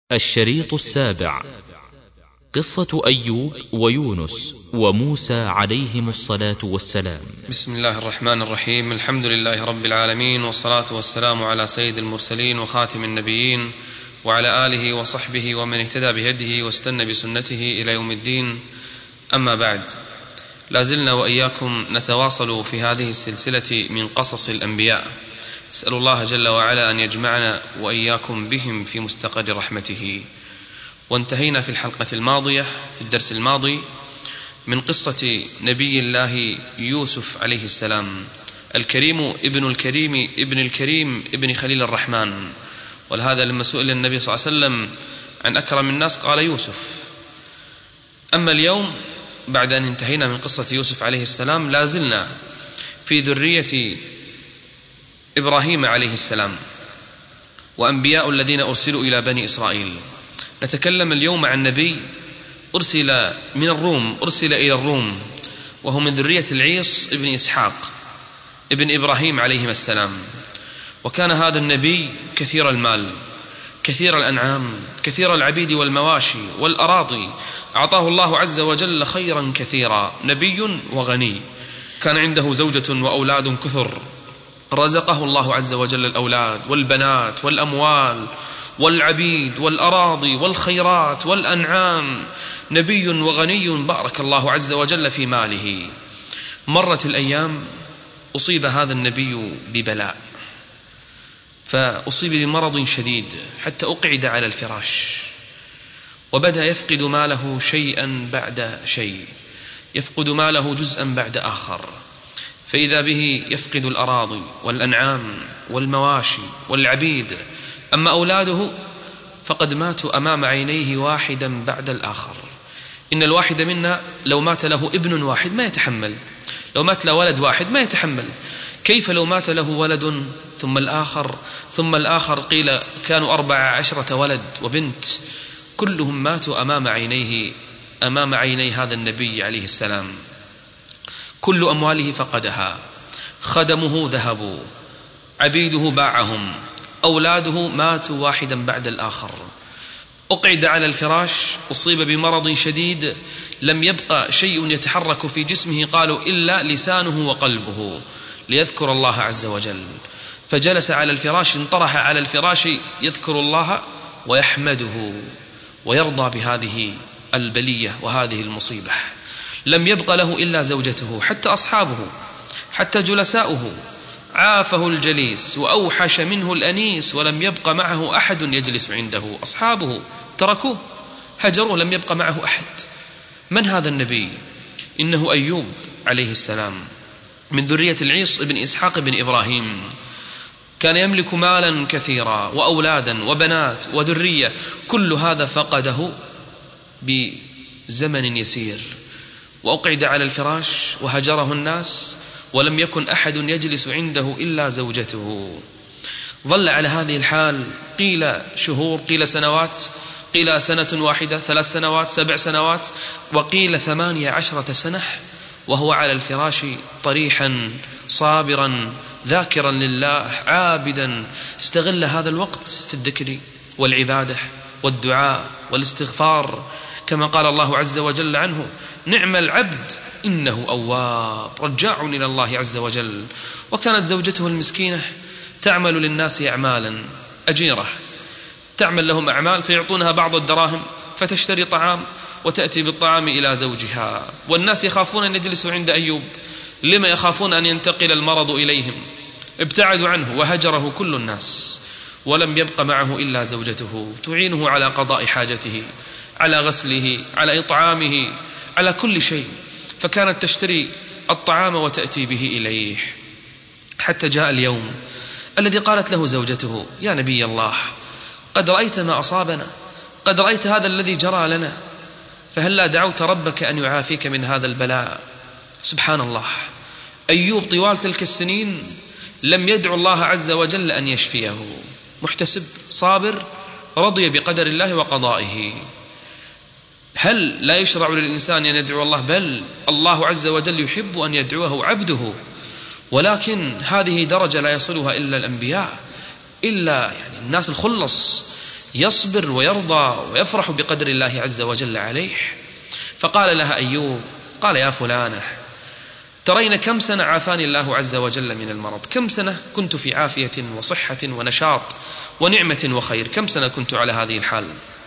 الشريط السابع: قصة أيوب ويونس وموسى عليهم الصلاة والسلام. بسم الله الرحمن الرحيم. الحمد لله رب العالمين، والصلاة والسلام على سيد المرسلين وخاتم النبيين وعلى آله وصحبه ومن اهتدى بهديه واستنى بسنته إلى يوم الدين. أما بعد، لازلنا وإياكم نتواصل في هذه السلسلة من قصص الأنبياء. أسأل الله جل وعلا أن يجمعنا وإياكم بهم في مستقر رحمته. وانتهينا في الحلقة الماضية في الدرس الماضي من قصة نبي الله يوسف عليه السلام، الكريم ابن الكريم ابن الكريم ابن خليل الرحمن. ولهذا لما سئل النبي صلى الله عليه وسلم عن أكرم الناس قال يوسف. أما اليوم بعد أن انتهينا من قصة يوسف عليه السلام، لازلنا في ذرية إبراهيم عليه السلام وأنبياء الذين أرسلوا إلى بني إسرائيل. نتكلم اليوم عن نبي أرسل من الروم، أرسل إلى الروم، وهو من ذرية العيص ابن إسحاق ابن إبراهيم عليهما السلام. وكان هذا النبي كثير المال، كثير الأنعام، كثير العبيد والمواشي والأراضي. أعطاه الله عز وجل خيرا كثيرا، نبي وغني. كان عنده زوجة وأولاد كثر، رزقه الله عز وجل الأولاد والبنات والأموال والعبيد والأراضي والخيرات والأنعام. نبي وغني بارك الله عز وجل في ماله. مرت الأيام، أصيب هذا النبي ببلاء، فأصيب بمرض شديد حتى أقعد على الفراش، وبدأ يفقد ماله شيئا بعد شيء، يفقد ماله جزءا بعد آخر. فإذا به يفقد الأراضي والأنعام والمواشي والعبيد. أما أولاده فقد ماتوا أمام عينيه واحدا بعد الآخر. إن الواحد منا لو مات له ابن واحد ما يتحمل، لو مات له ولد واحد ما يتحمل، كيف لو مات له ولد ثم الآخر ثم الآخر؟ قيل كانوا 14 ولد وبنت، كلهم ماتوا أمام عيني هذا النبي عليه السلام. كل أمواله فقدها، خدمه ذهبوا، عبيده باعهم، أولاده ماتوا واحدا بعد الآخر. أقعد على الفراش، أصيب بمرض شديد، لم يبقى شيء يتحرك في جسمه قالوا إلا لسانه وقلبه ليذكر الله عز وجل. فجلس على الفراش، انطرح على الفراش يذكر الله ويحمده ويرضى بهذه البلية وهذه المصيبة. لم يبق له إلا زوجته، حتى أصحابه حتى جلساؤه عافه الجليس وأوحش منه الأنيس، ولم يبق معه أحد يجلس عنده. أصحابه تركوه، هجروه، لم يبق معه أحد. من هذا النبي؟ إنه أيوب عليه السلام من ذرية العيص ابن إسحاق بن إبراهيم. كان يملك مالا كثيرا وأولادا وبنات وذرية، كل هذا فقده بزمن يسير. وأقعد على الفراش وهجره الناس، ولم يكن أحد يجلس عنده إلا زوجته. ظل على هذه الحال قيل شهور، قيل سنوات، قيل سنة واحدة، 3 سنوات، 7 سنوات، وقيل 18 سنة، وهو على الفراش طريحا صابرا ذاكرا لله عابدا. استغل هذا الوقت في الذكر والعبادة والدعاء والاستغفار، كما قال الله عز وجل عنه: نعم العبد إنه أواب، رجاع إلى الله عز وجل. وكانت زوجته المسكينة تعمل للناس أعمالا، أجيرة، تعمل لهم أعمال فيعطونها بعض الدراهم فتشتري طعام وتأتي بالطعام إلى زوجها. والناس يخافون أن يجلسوا عند أيوب، لما يخافون أن ينتقل المرض إليهم، ابتعدوا عنه وهجره كل الناس، ولم يبق معه إلا زوجته تعينه على قضاء حاجته، على غسله، على إطعامه، على كل شيء. فكانت تشتري الطعام وتأتي به إليه، حتى جاء اليوم الذي قالت له زوجته: يا نبي الله، قد رأيت ما أصابنا، قد رأيت هذا الذي جرى لنا، فهلا دعوت ربك أن يعافيك من هذا البلاء؟ سبحان الله، أيوب طوال تلك السنين لم يدعو الله عز وجل أن يشفيه، محتسب صابر رضي بقدر الله وقضائه. هل لا يشرع للإنسان أن يدعو الله؟ بل الله عز وجل يحب أن يدعوه عبده، ولكن هذه درجة لا يصلها إلا الأنبياء، إلا الناس الخلص. يصبر ويرضى ويفرح بقدر الله عز وجل عليه. فقال لها أيوب، قال يا فلانة ترين كم سنة عافاني الله عز وجل من المرض، كم سنة كنت في عافية وصحة ونشاط ونعمة وخير، كم سنة كنت على هذه الحال.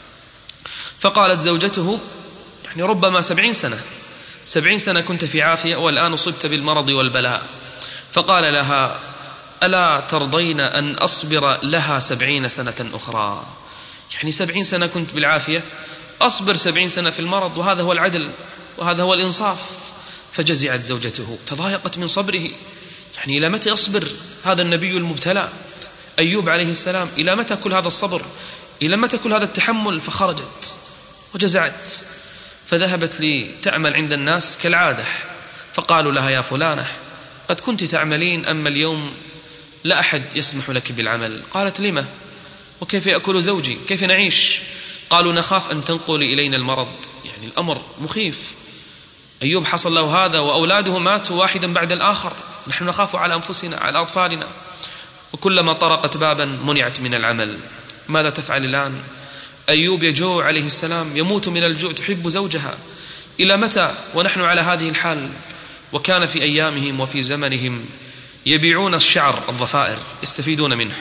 فقالت زوجته يعني ربما 70 سنة، 70 سنة كنت في عافية والآن أصبت بالمرض والبلاء. فقال لها ألا ترضين أن أصبر لها 70 سنة أخرى؟ يعني 70 سنة كنت بالعافية، أصبر 70 سنة في المرض، وهذا هو العدل وهذا هو الإنصاف. فجزعت زوجته، تضايقت من صبره. يعني إلى متى يصبر هذا النبي المبتلى أيوب عليه السلام؟ إلى متى كل هذا الصبر؟ إلى متى كل هذا التحمل؟ فخرجت وجزعت، فذهبت لتعمل عند الناس كالعادة. فقالوا لها يا فلانة قد كنت تعملين، أما اليوم لا أحد يسمح لك بالعمل. قالت لما؟ وكيف يأكل زوجي؟ كيف نعيش؟ قالوا نخاف أن تنقلي إلينا المرض. يعني الأمر مخيف، أيوب حصل له هذا وأولاده ماتوا واحدا بعد الآخر، نحن نخاف على أنفسنا على أطفالنا، وكلما طرقت بابا منعت من العمل. ماذا تفعل الآن؟ أيوب يجوع عليه السلام، يموت من الجوع، تحب زوجها. إلى متى ونحن على هذه الحال؟ وكان في أيامهم وفي زمنهم يبيعون الشعر، الضفائر، يستفيدون منه.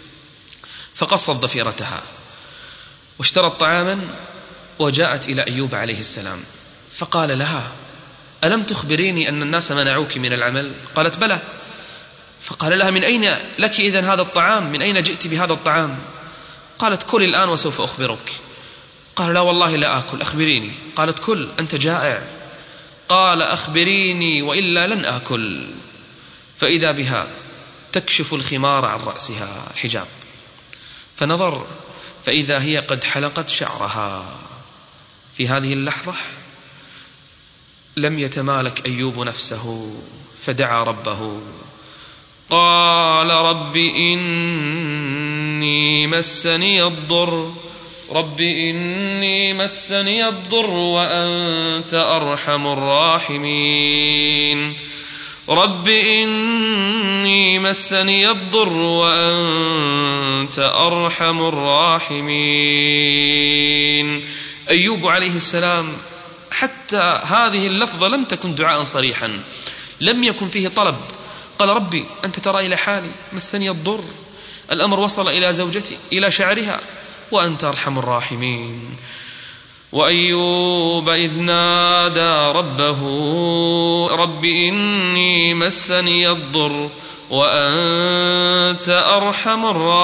فقصت ضفيرتها واشترت طعاما وجاءت إلى أيوب عليه السلام، فقال لها ألم تخبريني أن الناس منعوك من العمل؟ قالت بلى. فقال لها من أين لك إذن هذا الطعام؟ من أين جئت بهذا الطعام؟ قالت كل الآن وسوف أخبرك. قال لا والله لا آكل، أخبريني. قالت كل، أنت جائع. قال أخبريني وإلا لن آكل. فإذا بها تكشف الخمار عن رأسها، حجاب، فنظر فإذا هي قد حلقت شعرها. في هذه اللحظة لم يتمالك أيوب نفسه فدعا ربه، قال رب إني مسني الضر، رب إني مسني الضر وأنت أرحم الراحمين، رب إني مسني الضر وأنت أرحم الراحمين. أيوب عليه السلام حتى هذه اللفظة لم تكن دعاء صريحا، لم يكن فيه طلب. قال ربي أنت ترى إلى حالي، مسني الضر، الأمر وصل إلى زوجتي، إلى شعرها، وأنت أرحم الراحمين. وأيوب إذ نادى ربه رب إني مسني الضر وأنت أرحم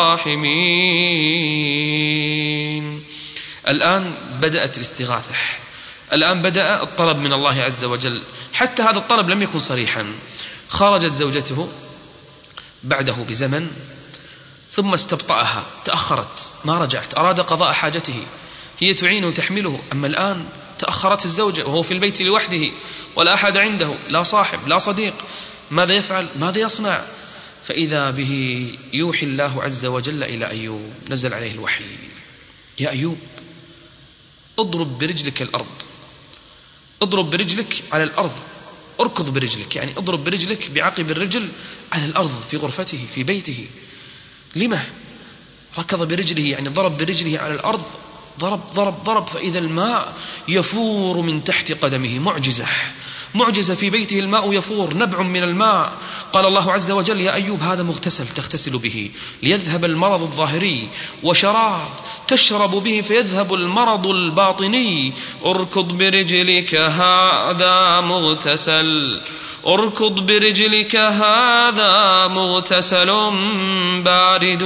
الراحمين. الآن بدأت الاستغاثة، الآن بدأ الطلب من الله عز وجل، حتى هذا الطلب لم يكن صريحا. خرجت زوجته بعده بزمن ثم استبطأها، تأخرت ما رجعت، أراد قضاء حاجته، هي تعينه وتحمله، أما الآن تأخرت الزوجة وهو في البيت لوحده ولا أحد عنده، لا صاحب لا صديق. ماذا يفعل؟ ماذا يصنع؟ فإذا به يوحي الله عز وجل إلى أيوب، نزل عليه الوحي، يا أيوب اضرب برجلك الأرض، اضرب برجلك على الأرض، اركض برجلك، يعني اضرب برجلك بعقب الرجل على الأرض في غرفته في بيته. لما ركض برجله؟ يعني ضرب برجله على الأرض، ضرب فإذا الماء يفور من تحت قدمه. معجزة في بيته، الماء يفور، نبع من الماء. قال الله عز وجل يا أيوب هذا مغتسل تغتسل به ليذهب المرض الظاهري، وشراب تشرب به فيذهب المرض الباطني. اركض برجلك هذا مغتسل، اركض برجلك هذا مغتسل بارد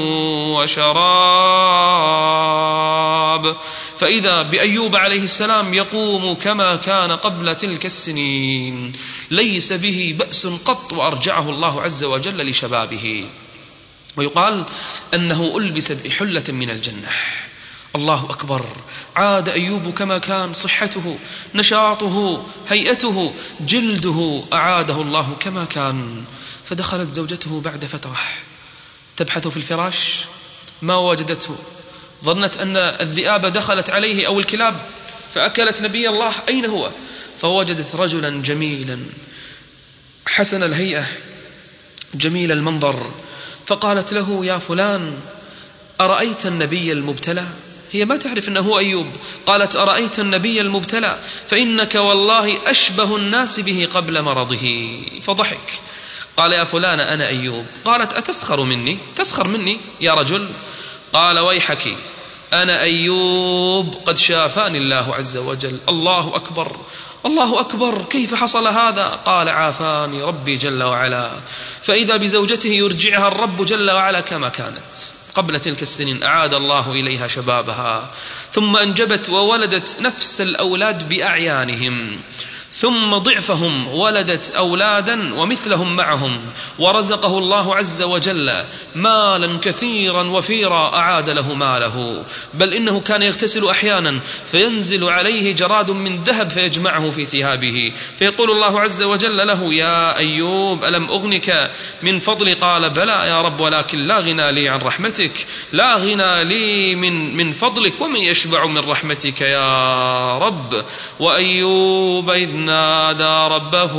وشراب. فإذا بأيوب عليه السلام يقوم كما كان قبل تلك السنين، ليس به بأس قط، وأرجعه الله عز وجل لشبابه. ويقال أنه ألبس بحلة من الجنة. الله أكبر، عاد أيوب كما كان، صحته، نشاطه، هيئته، جلده أعاده الله كما كان. فدخلت زوجته بعد فترة تبحث في الفراش ما وجدته، ظنت أن الذئاب دخلت عليه أو الكلاب فأكلت نبي الله، أين هو؟ فوجدت رجلا جميلا حسن الهيئة جميل المنظر، فقالت له يا فلان أرأيت النبي المبتلى؟ هي ما تعرف أنه هو أيوب. قالت أرأيت النبي المبتلى فإنك والله أشبه الناس به قبل مرضه. فضحك. قال يا فلان أنا أيوب. قالت أتسخر مني؟ تسخر مني يا رجل؟ قال ويحك أنا أيوب قد شافاني الله عز وجل. الله أكبر الله أكبر، كيف حصل هذا؟ قال عافاني ربي جل وعلا. فإذا بزوجته يرجعها الرب جل وعلا كما كانت قبل تلك السنين، أعاد الله إليها شبابها، ثم أنجبت وولدت نفس الأولاد بأعيانهم، ثم ضعفهم ولدت أولادا ومثلهم معهم، ورزقه الله عز وجل مالا كثيرا وفيرا أعاد له ماله، بل إنه كان يغتسل أحيانا فينزل عليه جراد من ذهب فيجمعه في ثيابه، فيقول الله عز وجل له يا أيوب ألم أغنك من فضلي؟ قال بلى يا رب ولكن لا غنى لي عن رحمتك، لا غنى لي من فضلك، ومن يشبع من رحمتك يا رب. وأيوب إذ نادى ربه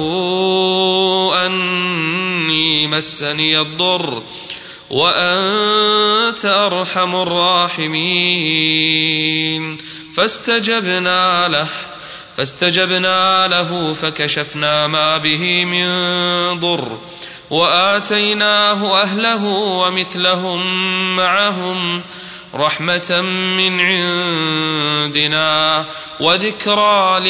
أني مسني الضر وأنت أرحم الراحمين، فاستجبنا له فكشفنا ما به من ضر وآتيناه أهله ومثلهم معهم رحمة من عندنا وذكرى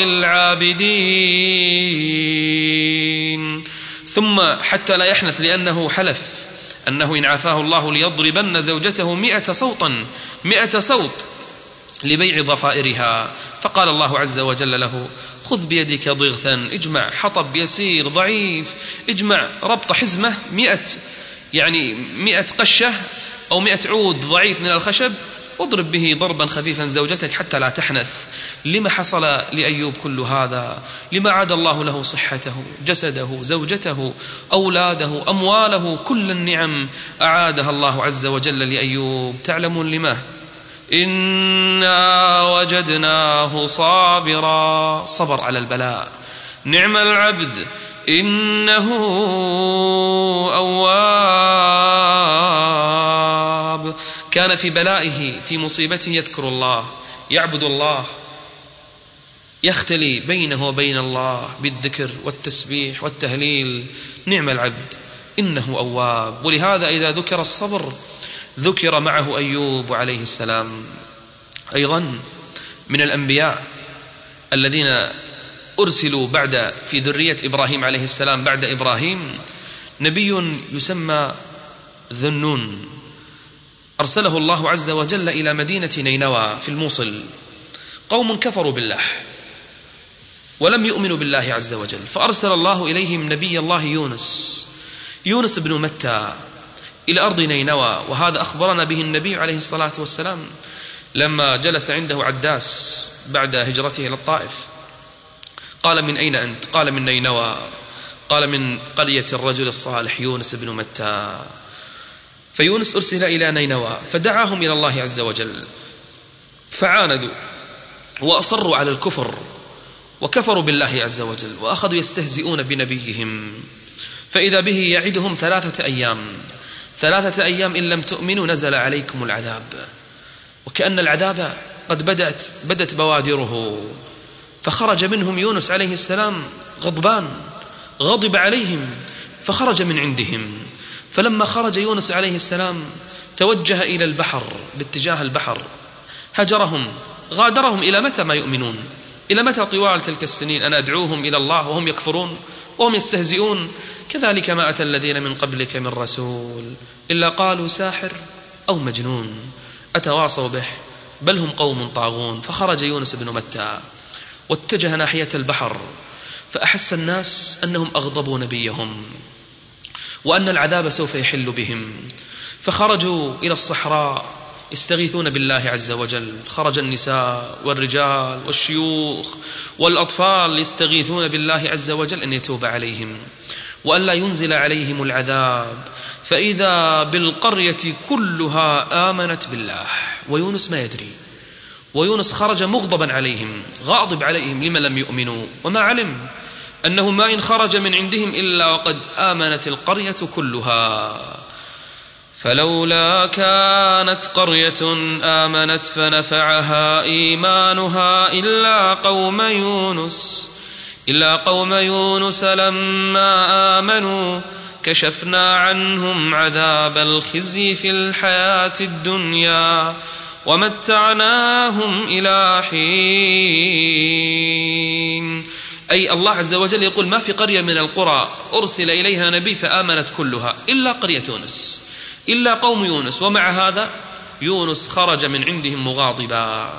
للعابدين. ثم حتى لا يحنث، لأنه حلف أنه إن عافاه الله ليضربن زوجته 100 صوت لبيع ضفائرها، فقال الله عز وجل له خذ بيدك ضغثا، اجمع حطب يسير ضعيف، اجمع ربط حزمة 100 قشة أو 100 عود ضعيف من الخشب، واضرب به ضربا خفيفا زوجتك حتى لا تحنث. لما حصل لأيوب كل هذا؟ لما عاد الله له صحته، جسده، زوجته، أولاده، أمواله، كل النعم أعادها الله عز وجل لأيوب. تعلمون لما؟ إنا وجدناه صابرا، صبر على البلاء، نعم العبد إنه أواب. كان في بلائه في مصيبته يذكر الله، يعبد الله، يختلي بينه وبين الله بالذكر والتسبيح والتهليل. نعم العبد إنه أواب. ولهذا إذا ذكر الصبر ذكر معه أيوب عليه السلام. أيضا من الأنبياء الذين أرسلوا بعد في ذرية إبراهيم عليه السلام بعد إبراهيم نبي يسمى ذنون، أرسله الله عز وجل إلى مدينة نينوى في الموصل. قوم كفروا بالله ولم يؤمنوا بالله عز وجل، فأرسل الله إليهم نبي الله يونس بن متى إلى أرض نينوى. وهذا أخبرنا به النبي عليه الصلاة والسلام لما جلس عنده عداس بعد هجرته إلى الطائف. قال من أين أنت؟ قال من نينوى. قال من قرية الرجل الصالح يونس بن متى. فيونس أرسل إلى نينوى فدعاهم إلى الله عز وجل، فعاندوا وأصروا على الكفر وكفروا بالله عز وجل، وأخذوا يستهزئون بنبيهم. فإذا به يعدهم 3 أيام إن لم تؤمنوا نزل عليكم العذاب. وكأن العذاب قد بدت بوادره. فخرج منهم يونس عليه السلام غضبان، غضب عليهم فخرج من عندهم. فلما خرج يونس عليه السلام توجه إلى البحر، باتجاه البحر، هجرهم، غادرهم. إلى متى ما يؤمنون؟ إلى متى طوال تلك السنين أنا أدعوهم إلى الله وهم يكفرون وهم يستهزئون؟ كذلك ما أتى الذين من قبلك من رسول إلا قالوا ساحر أو مجنون أتواصوا به بل هم قوم طاغون. فخرج يونس بن متى واتجه ناحية البحر، فأحس الناس أنهم أغضبوا نبيهم وأن العذاب سوف يحل بهم، فخرجوا إلى الصحراء يستغيثون بالله عز وجل. خرج النساء والرجال والشيوخ والأطفال يستغيثون بالله عز وجل أن يتوب عليهم وأن لا ينزل عليهم العذاب. فإذا بالقرية كلها آمنت بالله ويونس ما يدري. ويونس خرج مغضبا عليهم، غاضب عليهم لما لم يؤمنوا، وما علم أنه ما إن خرج من عندهم إلا وقد آمنت القرية كلها. فلولا كانت قرية آمنت فنفعها إيمانها إلا قوم يونس لما آمنوا كشفنا عنهم عذاب الخزي في الحياة الدنيا ومتعناهم إلى حين. أي الله عز وجل يقول ما في قرية من القرى أرسل إليها نبي فآمنت كلها إلا قرية يونس، إلا قوم يونس. ومع هذا يونس خرج من عندهم مغاضبا،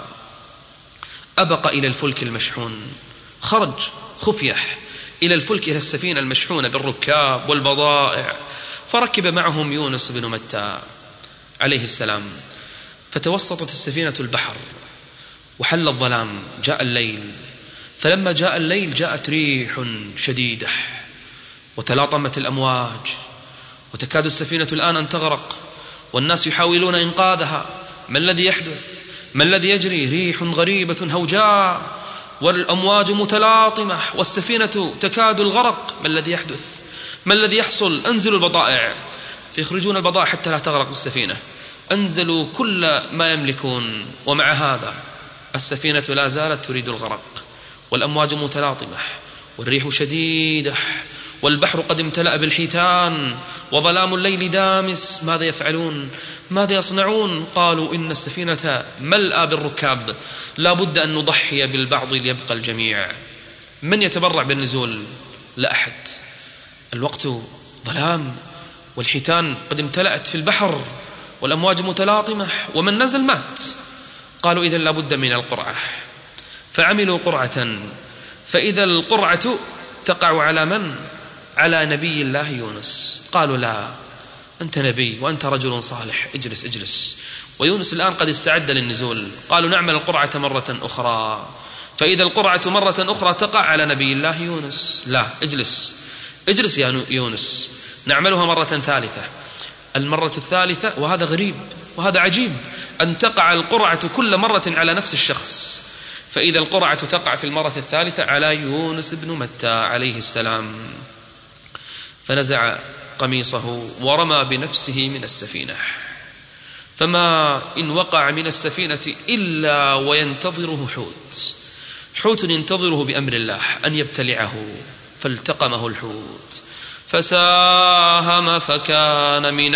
أبق إلى الفلك المشحون، خرج خفية إلى الفلك، إلى السفينة المشحونة بالركاب والبضائع، فركب معهم يونس بن متى عليه السلام، فتوسطت السفينة البحر وحل الظلام، جاء الليل. فلما جاء الليل جاءت ريح شديدة وتلاطمت الأمواج، وتكاد السفينة الآن أن تغرق، والناس يحاولون إنقاذها. ما الذي يحدث؟ ما الذي يجري؟ ريح غريبة هوجاء والأمواج متلاطمة والسفينة تكاد الغرق. ما الذي يحدث؟ ما الذي يحصل؟ أنزلوا البضائع، فيخرجون البضائع حتى لا تغرق السفينة، أنزلوا كل ما يملكون. ومع هذا السفينة لا زالت تريد الغرق، والأمواج متلاطمة والريح شديدة والبحر قد امتلأ بالحيتان وظلام الليل دامس. ماذا يفعلون؟ ماذا يصنعون؟ قالوا إن السفينة ملأى بالركاب، لا بد أن نضحي بالبعض ليبقى الجميع. من يتبرع بالنزول؟ لا أحد. الوقت ظلام والحيتان قد امتلأت في البحر والأمواج متلاطمة، ومن نزل مات. قالوا إذن لا بد من القرعة، فعملوا قرعة، فإذا القرعة تقع على من؟ على نبي الله يونس. قالوا لا، أنت نبي وأنت رجل صالح، اجلس. ويونس الآن قد استعد للنزول. قالوا نعمل القرعة مرة أخرى، فإذا القرعة مرة أخرى تقع على نبي الله يونس. لا، اجلس يا يونس، نعملها مرة ثالثة. المرة الثالثة، وهذا غريب وهذا عجيب، أن تقع القرعة كل مرة على نفس الشخص، فإذا القرعة تقع في المرة الثالثة على يونس بن متى عليه السلام. فنزع قميصه ورمى بنفسه من السفينة، فما إن وقع من السفينة إلا وينتظره حوت ينتظره بأمر الله أن يبتلعه، فالتقمه الحوت فساهم فكان من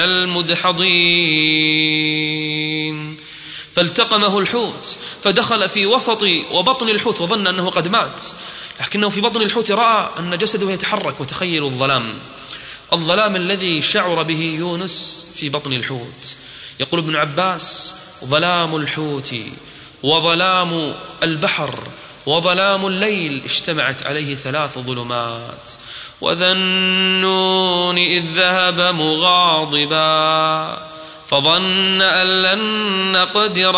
المدحضين. فالتقمه الحوت فدخل في وسط وبطن الحوت وظن أنه قد مات، لكنه في بطن الحوت رأى أن جسده يتحرك، وتخيلوا الظلام الذي شعر به يونس في بطن الحوت. يقول ابن عباس: ظلام الحوت وظلام البحر وظلام الليل اجتمعت عليه 3 ظلمات. وذا النون إذ ذهب مغاضبا فظن أن لن نقدر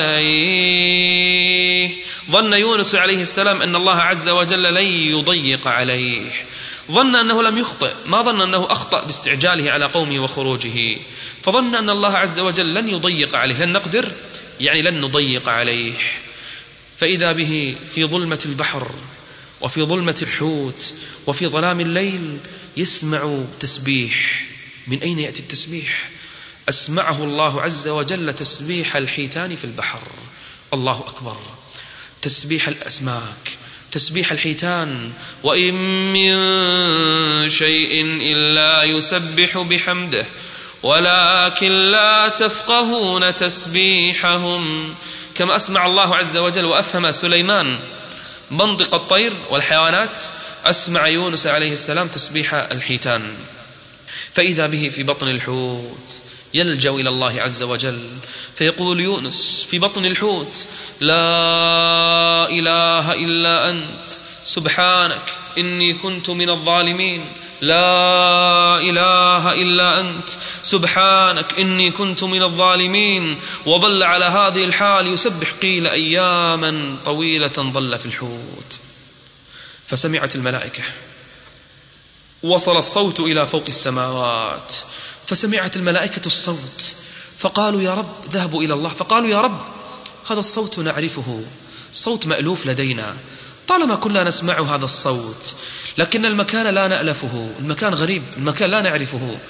عليه. ظن يونس عليه السلام أن الله عز وجل لن يضيق عليه، ظن أنه لم يخطئ، ما ظن أنه أخطأ باستعجاله على قومه وخروجه، فظن أن الله عز وجل لن يضيق عليه، لن نقدر يعني لن نضيق عليه. فإذا به في ظلمة البحر وفي ظلمة الحوت وفي ظلام الليل يسمع تسبيح. من أين يأتي التسبيح؟ أسمعه الله عز وجل تسبيح الحيتان في البحر. الله أكبر. تسبيح الأسماك، تسبيح الحيتان. وإن من شيء إلا يسبح بحمده ولكن لا تفقهون تسبيحهم. كما أسمع الله عز وجل وأفهم سليمان منطق الطير والحيوانات، أسمع يونس عليه السلام تسبيح الحيتان. فإذا به في بطن الحوت يلجأ إلى الله عز وجل، فيقول يونس في بطن الحوت: لا إله إلا أنت سبحانك إني كنت من الظالمين، لا إله إلا أنت سبحانك إني كنت من الظالمين. وظل على هذه الحال يسبح قيل أياما طويلة ظل في الحوت. فسمعت الملائكة، وصل الصوت إلى فوق السماوات، فسمعت الملائكة الصوت فقالوا يا رب، ذهبوا إلى الله فقالوا يا رب هذا الصوت نعرفه، صوت مألوف لدينا، طالما كنا نسمع هذا الصوت، لكن المكان لا نألفه، المكان غريب، المكان لا نعرفه.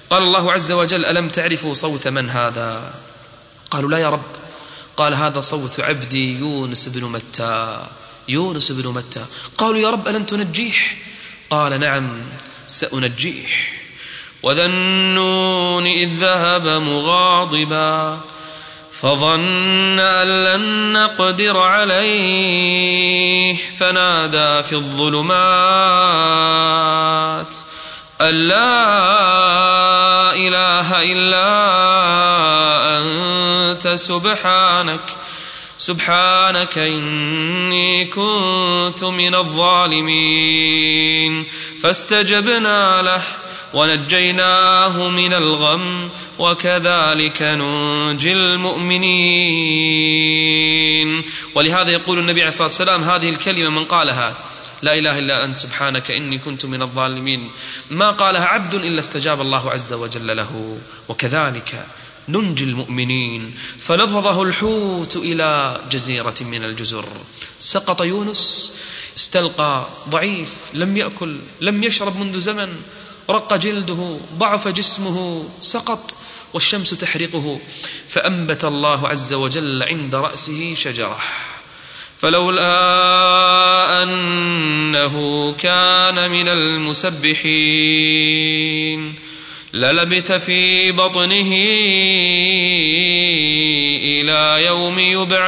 قال الله عز وجل: ألم تعرفوا صوت من هذا؟ قالوا: لا يا رب. قال: هذا صوت عبدي يونس بن متى، يونس بن متى. قالوا: يا رب ألن تنجيه؟ قال: نعم سأنجيه. وذا النون إذ ذهب مغاضبا فظن أن لن نقدر عليه فنادى في الظلمات أن لا إله إلا أنت سبحانك إني كنت من الظالمين. فاستجبنا له ونجيناه من الغم وكذلك ننجي المؤمنين. ولهذا يقول النبي عليه الصلاة والسلام: هذه الكلمة من قالها، لا إله إلا أنت سبحانك إني كنت من الظالمين، ما قالها عبد إلا استجاب الله عز وجل له، وكذلك ننجي المؤمنين. فلفظه الحوت إلى جزيرة من الجزر. سقط يونس، استلقى ضعيف، لم يأكل لم يشرب منذ زمن، رق جلده، ضعف جسمه، سقط والشمس تحرقه. فأنبت الله عز وجل عند رأسه شجرة، فلولا أنه كان من المسبحين للبث في بطنه إلى يوم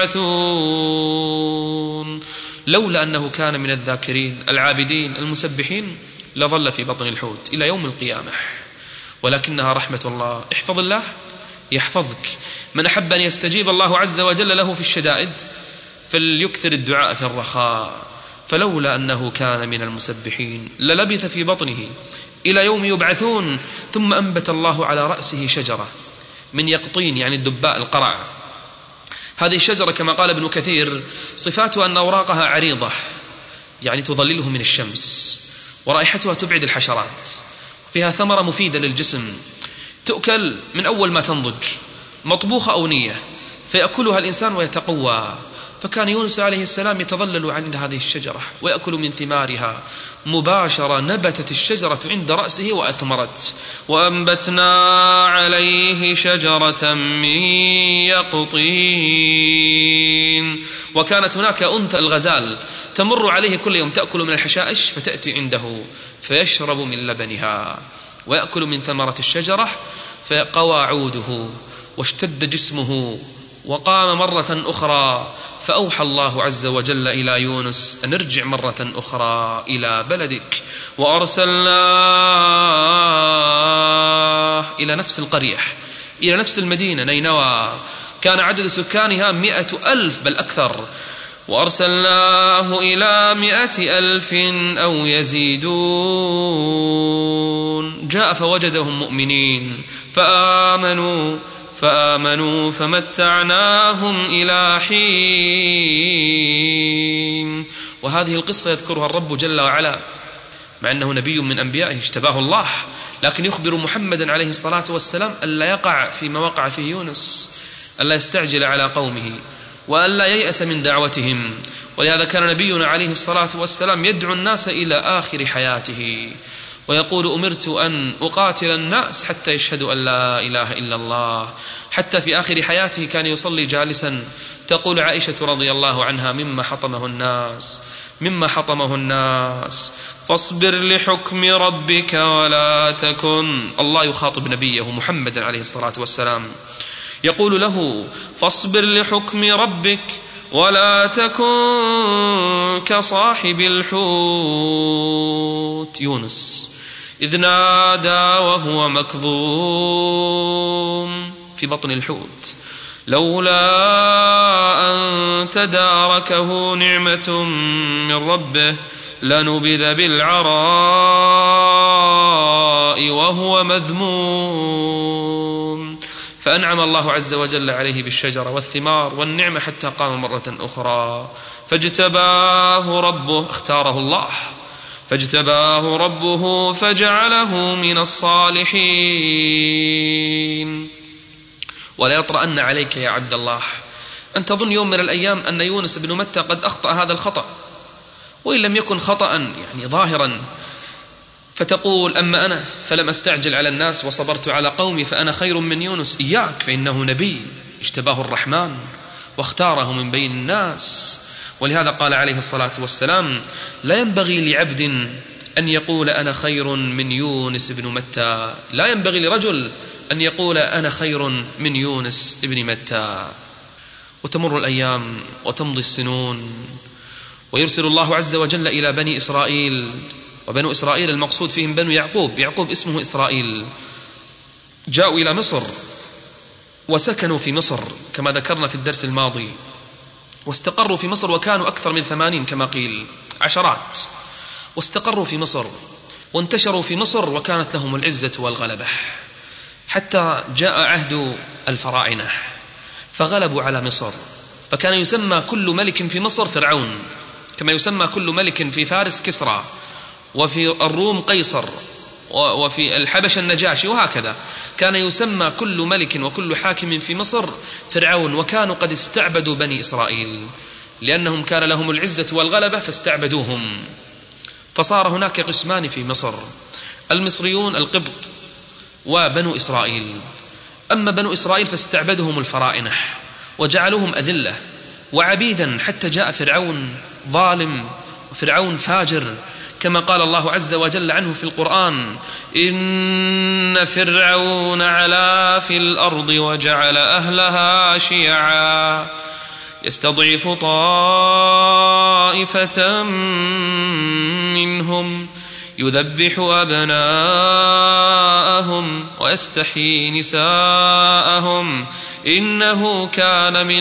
يبعثون. لولا أنه كان من الذاكرين العابدين المسبحين لظل في بطن الحوت إلى يوم القيامة. ولكنها رحمة الله. احفظ الله يحفظك. من أحب أن يستجيب الله عز وجل له في الشدائد فليكثر الدعاء في الرخاء. فلولا أنه كان من المسبحين للبث في بطنه إلى يوم يبعثون. ثم أنبت الله على رأسه شجرة من يقطين، يعني الدباء القرع. هذه الشجرة كما قال ابن كثير صفاتها أن أوراقها عريضة، يعني تظلله من الشمس، ورائحتها تبعد الحشرات، فيها ثمرة مفيدة للجسم، تؤكل من أول ما تنضج، مطبوخة أو نية، فيأكلها الإنسان ويتقوى. فكان يونس عليه السلام يتظلل عند هذه الشجرة ويأكل من ثمارها. مباشرة نبتت الشجرة عند رأسه وأثمرت. وأنبتنا عليه شجرة من يقطين. وكانت هناك أنثى الغزال تمر عليه كل يوم تأكل من الحشائش، فتأتي عنده فيشرب من لبنها ويأكل من ثمرة الشجرة، فقوى عوده واشتد جسمه وقام مرة أخرى. فأوحى الله عز وجل إلى يونس أن ارجع مرة أخرى إلى بلدك، وأرسلناه إلى نفس القرية، إلى نفس المدينة نينوى، كان عدد سكانها 100,000 بل أكثر. وأرسلناه إلى 100,000 أو يزيدون. جاء فوجدهم مؤمنين فآمنوا فمتعناهم إلى حين. وهذه القصة يذكرها الرب جل وعلا، مع أنه نبي من أنبيائه اجتباه الله، لكن يخبر محمدا عليه الصلاة والسلام ألا يقع فيما وقع فيه يونس، ألا يستعجل على قومه، وألا ييأس من دعوتهم. ولهذا كان نبينا عليه الصلاة والسلام يدعو الناس إلى آخر حياته، ويقول: أمرت أن أقاتل الناس حتى يشهدوا أن لا إله إلا الله. حتى في آخر حياته كان يصلي جالسا. تقول عائشة رضي الله عنها: مما حطمه الناس فاصبر لحكم ربك ولا تكن. الله يخاطب نبيه محمد عليه الصلاة والسلام، يقول له: فاصبر لحكم ربك ولا تكن كصاحب الحوت يونس إذ نادى وهو مكظوم في بطن الحوت، لولا أن تداركه نعمة من ربه لنبذ بالعراء وهو مذموم. فأنعم الله عز وجل عليه بالشجرة والثمار والنعمة حتى قام مرة أخرى، فاجتباه ربه، اختاره الله، فاجتباه ربه فجعله من الصالحين. ولا يطرأن عليك يا عبد الله أن تظن يوم من الأيام أن يونس بن متى قد أخطأ هذا الخطأ، وإن لم يكن خطأ يعني ظاهرا، فتقول: أما أنا فلم أستعجل على الناس وصبرت على قومي فأنا خير من يونس. إياك، فإنه نبي اجتباه الرحمن واختاره من بين الناس. ولهذا قال عليه الصلاة والسلام: لا ينبغي لعبد أن يقول أنا خير من يونس بن متى. لا ينبغي لرجل أن يقول أنا خير من يونس بن متى. وتمر الأيام وتمضي السنون، ويرسل الله عز وجل إلى بني إسرائيل، وبنو إسرائيل المقصود فيهم بنو يعقوب، يعقوب اسمه إسرائيل، جاءوا إلى مصر وسكنوا في مصر كما ذكرنا في الدرس الماضي، واستقروا في مصر، وكانوا أكثر من 80 كما قيل، عشرات، واستقروا في مصر وانتشروا في مصر، وكانت لهم العزة والغلبة، حتى جاء عهد الفراعنة فغلبوا على مصر، فكان يسمى كل ملك في مصر فرعون، كما يسمى كل ملك في فارس كسرى، وفي الروم قيصر، وفي الحبشة النجاشي، وهكذا كان يسمى كل ملك وكل حاكم في مصر فرعون. وكانوا قد استعبدوا بني إسرائيل لأنهم كان لهم العزة والغلبة فاستعبدوهم، فصار هناك قسمان في مصر: المصريون القبط وبنو إسرائيل. أما بنو إسرائيل فاستعبدهم الفراعنة وجعلوهم أذلة وعبيدا، حتى جاء فرعون ظالم وفرعون فاجر، كما قال الله عز وجل عنه في القرآن: إن فرعون علا في الأرض وجعل أهلها شيعا يستضعف طائفة منهم يذبح أبناءهم ويستحيي نساءهم إنه كان من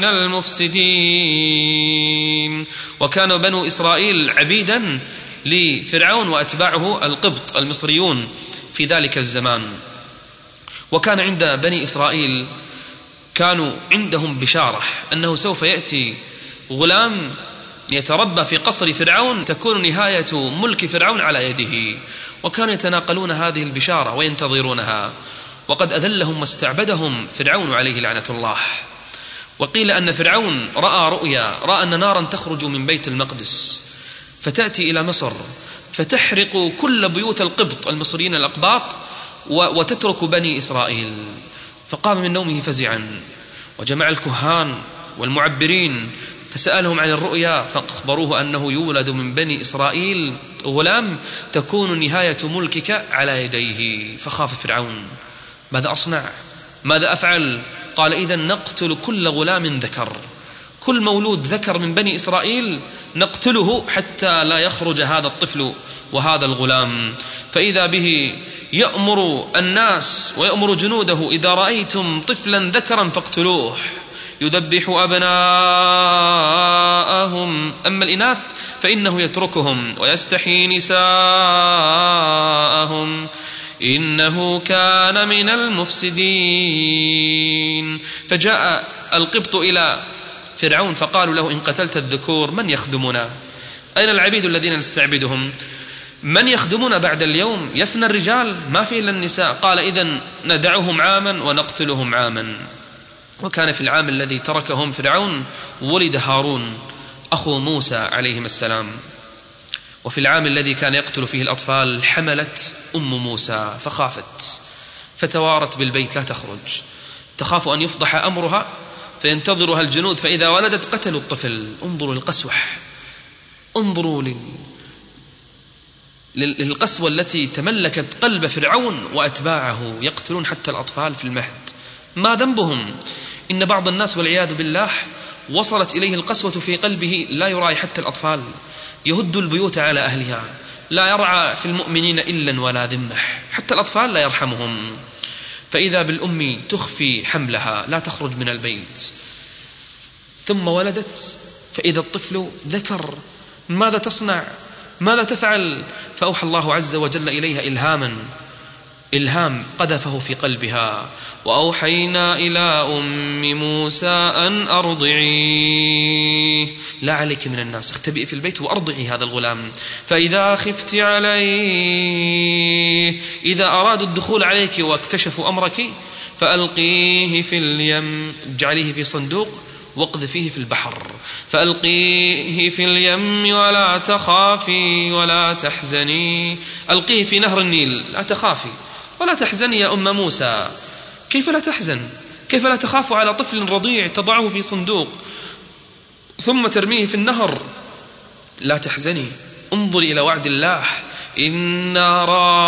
المفسدين. وكان بنو إسرائيل عبيدا لفرعون وأتباعه القبط المصريون في ذلك الزمان. وكان عند بني إسرائيل كانوا عندهم بشارة أنه سوف يأتي غلام يتربى في قصر فرعون تكون نهاية ملك فرعون على يده، وكانوا يتناقلون هذه البشارة وينتظرونها. وقد أذلهم واستعبدهم فرعون عليه لعنة الله. وقيل أن فرعون رأى رؤيا، رأى أن نارا تخرج من بيت المقدس فتأتي إلى مصر فتحرق كل بيوت القبط المصريين الأقباط وتترك بني إسرائيل. فقام من نومه فزعا وجمع الكهان والمعبرين فسألهم عن الرؤيا، فأخبروه أنه يولد من بني إسرائيل غلام تكون نهاية ملكك على يديه. فخاف فرعون: ماذا أصنع؟ ماذا أفعل؟ قال: إذن نقتل كل غلام ذكر، كل مولود ذكر من بني إسرائيل نقتله حتى لا يخرج هذا الطفل وهذا الغلام. فإذا به يأمر الناس ويأمر جنوده: إذا رأيتم طفلا ذكرا فاقتلوه يذبح أبناءهم، أما الإناث فإنه يتركهم ويستحيي نساءهم إنه كان من المفسدين. فجاء القبط إلى فرعون فقالوا له: إن قتلت الذكور من يخدمنا؟ أين العبيد الذين نستعبدهم؟ من يخدمنا بعد اليوم؟ يفنى الرجال، ما في إلا النساء. قال: إذن ندعهم عاما ونقتلهم عاما. وكان في العام الذي تركهم فرعون ولد هارون أخو موسى عليهم السلام. وفي العام الذي كان يقتل فيه الأطفال حملت موسى فخافت فتوارت بالبيت لا تخرج، تخاف أن يفضح أمرها فينتظرها الجنود، فإذا ولدت قتلوا الطفل. انظروا للقسوح، انظروا للقسوة التي تملكت قلب فرعون وأتباعه، يقتلون حتى الأطفال في المهد. ما ذنبهم؟ إن بعض الناس والعياذ بالله وصلت إليه القسوة في قلبه لا يراعي حتى الأطفال، يهد البيوت على أهلها، لا يرعى في المؤمنين إلا ولا ذمة، حتى الأطفال لا يرحمهم. فإذا بالأم تخفي حملها لا تخرج من البيت، ثم ولدت فإذا الطفل ذكر، ماذا تصنع؟ ماذا تفعل؟ فأوحى الله عز وجل إليها إلهام قذفه في قلبها: وأوحينا إلى أم موسى أن أرضعيه، لا عليك من الناس، اختبئي في البيت وأرضعي هذا الغلام، فإذا خفت عليه، إذا أرادوا الدخول عليك واكتشفوا أمرك فألقيه في اليم، اجعليه في صندوق واقذفيه في البحر فألقيه في اليم ولا تخافي ولا تحزني. ألقيه في نهر النيل، لا تخافي ولا تحزني يا أم موسى. كيف لا تحزن؟ كيف لا تخاف على طفل رضيع تضعه في صندوق ثم ترميه في النهر؟ لا تحزني، انظري إلى وعد الله، إنا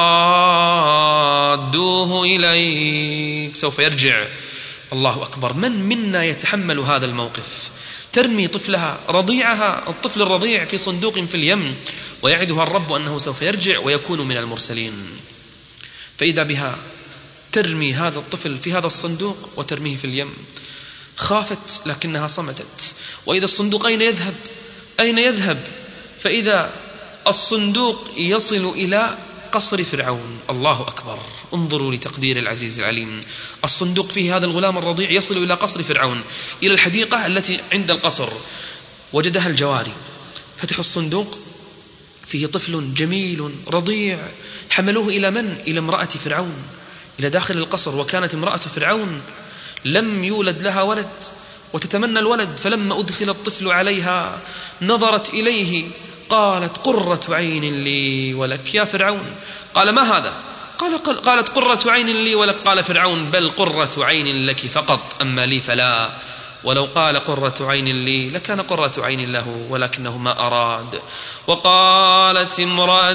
رادوه إليك، سوف يرجع. الله أكبر، من منا يتحمل هذا الموقف؟ ترمي طفلها رضيعها، الطفل الرضيع، في صندوق في اليم، ويعدها الرب أنه سوف يرجع ويكون من المرسلين. فإذا بها ترمي هذا الطفل في هذا الصندوق وترميه في اليم. خافت لكنها صمتت. وإذا الصندوق أين يذهب؟ أين يذهب؟ فإذا الصندوق يصل إلى قصر فرعون. الله أكبر، انظروا لتقدير العزيز العليم. الصندوق فيه هذا الغلام الرضيع يصل إلى قصر فرعون، إلى الحديقة التي عند القصر. وجدها الجواري، فتحوا الصندوق، فيه طفل جميل رضيع. حملوه إلى من؟ إلى امرأة فرعون، إلى داخل القصر. وكانت امرأة فرعون لم يولد لها ولد وتتمنى الولد، فلما أدخل الطفل عليها نظرت إليه قالت قرة عين لي ولك يا فرعون. قال ما هذا؟ قالت قرة عين لي ولك. قال فرعون بل قرة عين لك فقط، أما لي فلا. ولو قال قرة عين لي لكان قرة عين له، ولكنه ما أراد. وقالت امرأة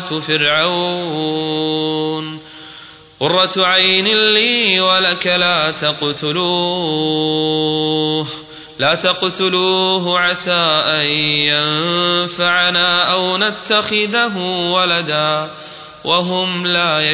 فرعون قرة عين لي ولك لا تقتلوه عسى أن ينفعنا أو نتخذه ولدا وهم لا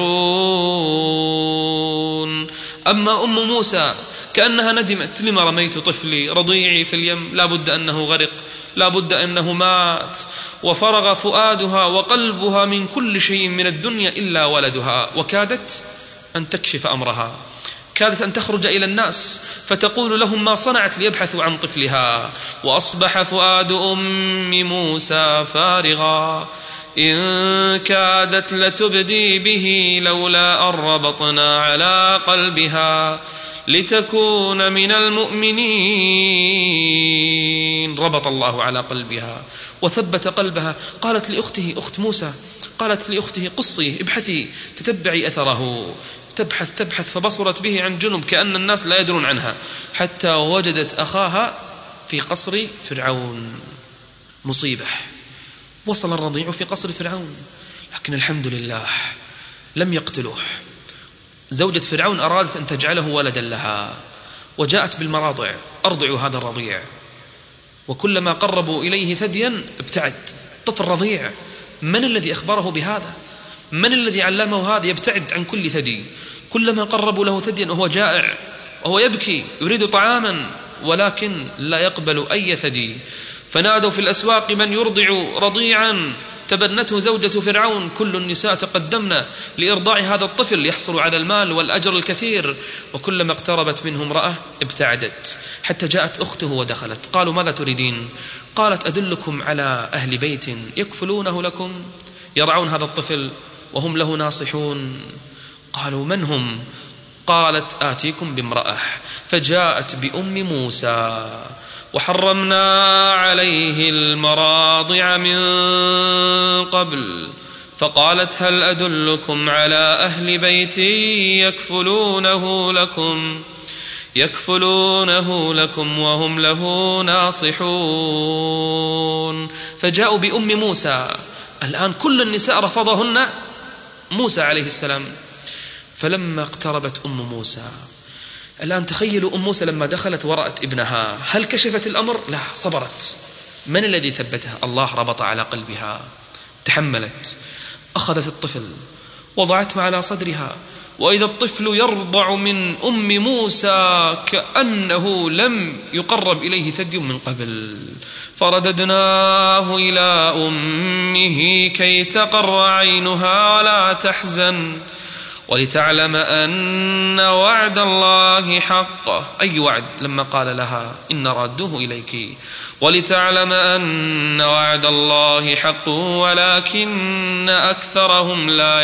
يشعرون. أما أم موسى كأنها ندمت، لما رميت طفلي رضيعي في اليم؟ لا بد أنه غرق، لا بد أنه مات. وفرغ فؤادها وقلبها من كل شيء من الدنيا إلا ولدها. وكادت أن تكشف أمرها، كادت أن تخرج إلى الناس فتقول لهم ما صنعت ليبحثوا عن طفلها. وأصبح فؤاد أم موسى فارغا إن كادت لتبدي به لولا أن ربطنا على قلبها لتكون من المؤمنين. ربط الله على قلبها وثبت قلبها. قالت لأخته، أخت موسى، قالت لأخته قصي، ابحثي، تتبعي أثره. تبحث فبصرت به عن جنب كأن الناس لا يدرون عنها، حتى وجدت أخاها في قصر فرعون. مصيبة، وصل الرضيع في قصر فرعون، لكن الحمد لله لم يقتلوه. زوجة فرعون أرادت أن تجعله ولدا لها، وجاءت بالمراضع، أرضعوا هذا الرضيع. وكلما قربوا إليه ثديا ابتعد. طفل رضيع، من الذي أخبره بهذا؟ من الذي علمه هذا؟ يبتعد عن كل ثدي. كلما قربوا له ثديا وهو جائع وهو يبكي يريد طعاما، ولكن لا يقبل أي ثدي. فنادوا في الأسواق من يرضع رضيعا تبنته زوجة فرعون. كل النساء تقدمنا لإرضاع هذا الطفل يحصل على المال والأجر الكثير. وكلما اقتربت منه امرأة ابتعدت، حتى جاءت أخته ودخلت. قالوا ماذا تريدين؟ قالت أدلكم على أهل بيت يكفلونه لكم، يرعون هذا الطفل وهم له ناصحون. قالوا من هم؟ قالت آتيكم بامرأة. فجاءت بأم موسى وحرمنا عليه المراضع من قبل، فقالت هل أدلكم على أهل بيت يكفلونه لكم وهم له ناصحون. فجاءوا بأم موسى. الآن كل النساء رفضهن موسى عليه السلام. فلما اقتربت أم موسى، الآن تخيلوا أم موسى لما دخلت ورأت ابنها، هل كشفت الأمر؟ لا، صبرت. من الذي ثبتها؟ الله ربط على قلبها. تحملت، أخذت الطفل وضعته على صدرها، وإذا الطفل يرضع من أم موسى كأنه لم يقرب إليه ثدي من قبل. فرددناه إلى أمه كي تقر عينها ولا تحزن ولتعلم أن وعد الله حق. أي وعد؟ لما قال لها إن رادوه إليك. ولتعلم أن وعد الله حق ولكن أكثرهم لا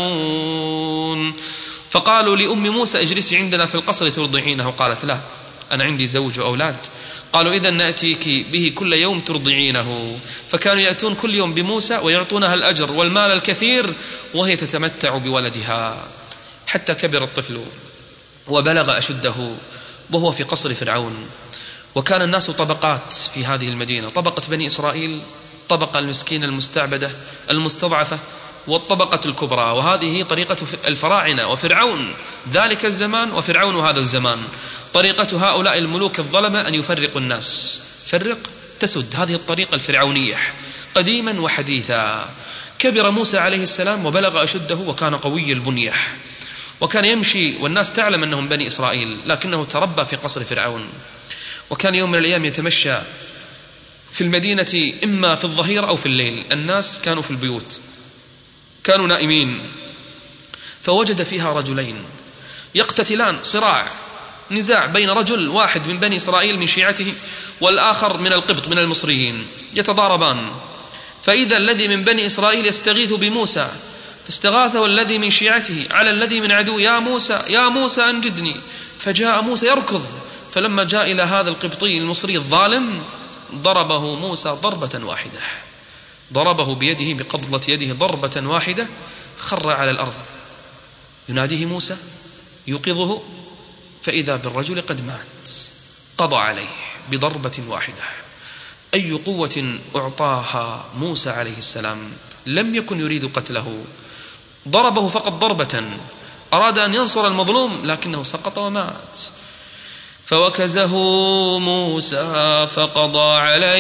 يعلمون. فقالوا لأم موسى اجلسي عندنا في القصر ترضعينه. قالت لا، أنا عندي زوج وأولاد. قالوا إذن نأتيك به كل يوم ترضعينه. فكانوا يأتون كل يوم بموسى ويعطونها الأجر والمال الكثير وهي تتمتع بولدها، حتى كبر الطفل وبلغ أشده وهو في قصر فرعون. وكان الناس طبقات في هذه المدينة، طبقة بني إسرائيل، طبقة المسكينة المستعبدة المستضعفة، والطبقة الكبرى. وهذه طريقة الفراعنة وفرعون ذلك الزمان وفرعون هذا الزمان. طريقة هؤلاء الملوك الظلمة أن يفرقوا الناس، فرق تسد، هذه الطريقة الفرعونية قديما وحديثا. كبر موسى عليه السلام وبلغ أشده وكان قوي البنية، وكان يمشي والناس تعلم أنهم بني إسرائيل، لكنه تربى في قصر فرعون. وكان يوم من الأيام يتمشى في المدينة إما في الظهيرة أو في الليل، الناس كانوا في البيوت، كانوا نائمين، فوجد فيها رجلين يقتتلان، صراع، نزاع بين رجل واحد من بني إسرائيل من شيعته والآخر من القبط من المصريين، يتضاربان. فإذا الذي من بني إسرائيل يستغيث بموسى، فاستغاثه الذي من شيعته على الذي من عدو، يا موسى يا موسى أنجدني. فجاء موسى يركض، فلما جاء إلى هذا القبطي المصري الظالم ضربه موسى ضربة واحدة، ضربه بيده بقبضة يده ضربة واحدة، خر على الأرض. يناديه موسى يوقظه، فإذا بالرجل قد مات، قضى عليه بضربة واحدة. أي قوة أعطاها موسى عليه السلام، لم يكن يريد قتله، ضربه فقط ضربة، أراد أن ينصر المظلوم لكنه سقط ومات. فوكزه موسى فقضى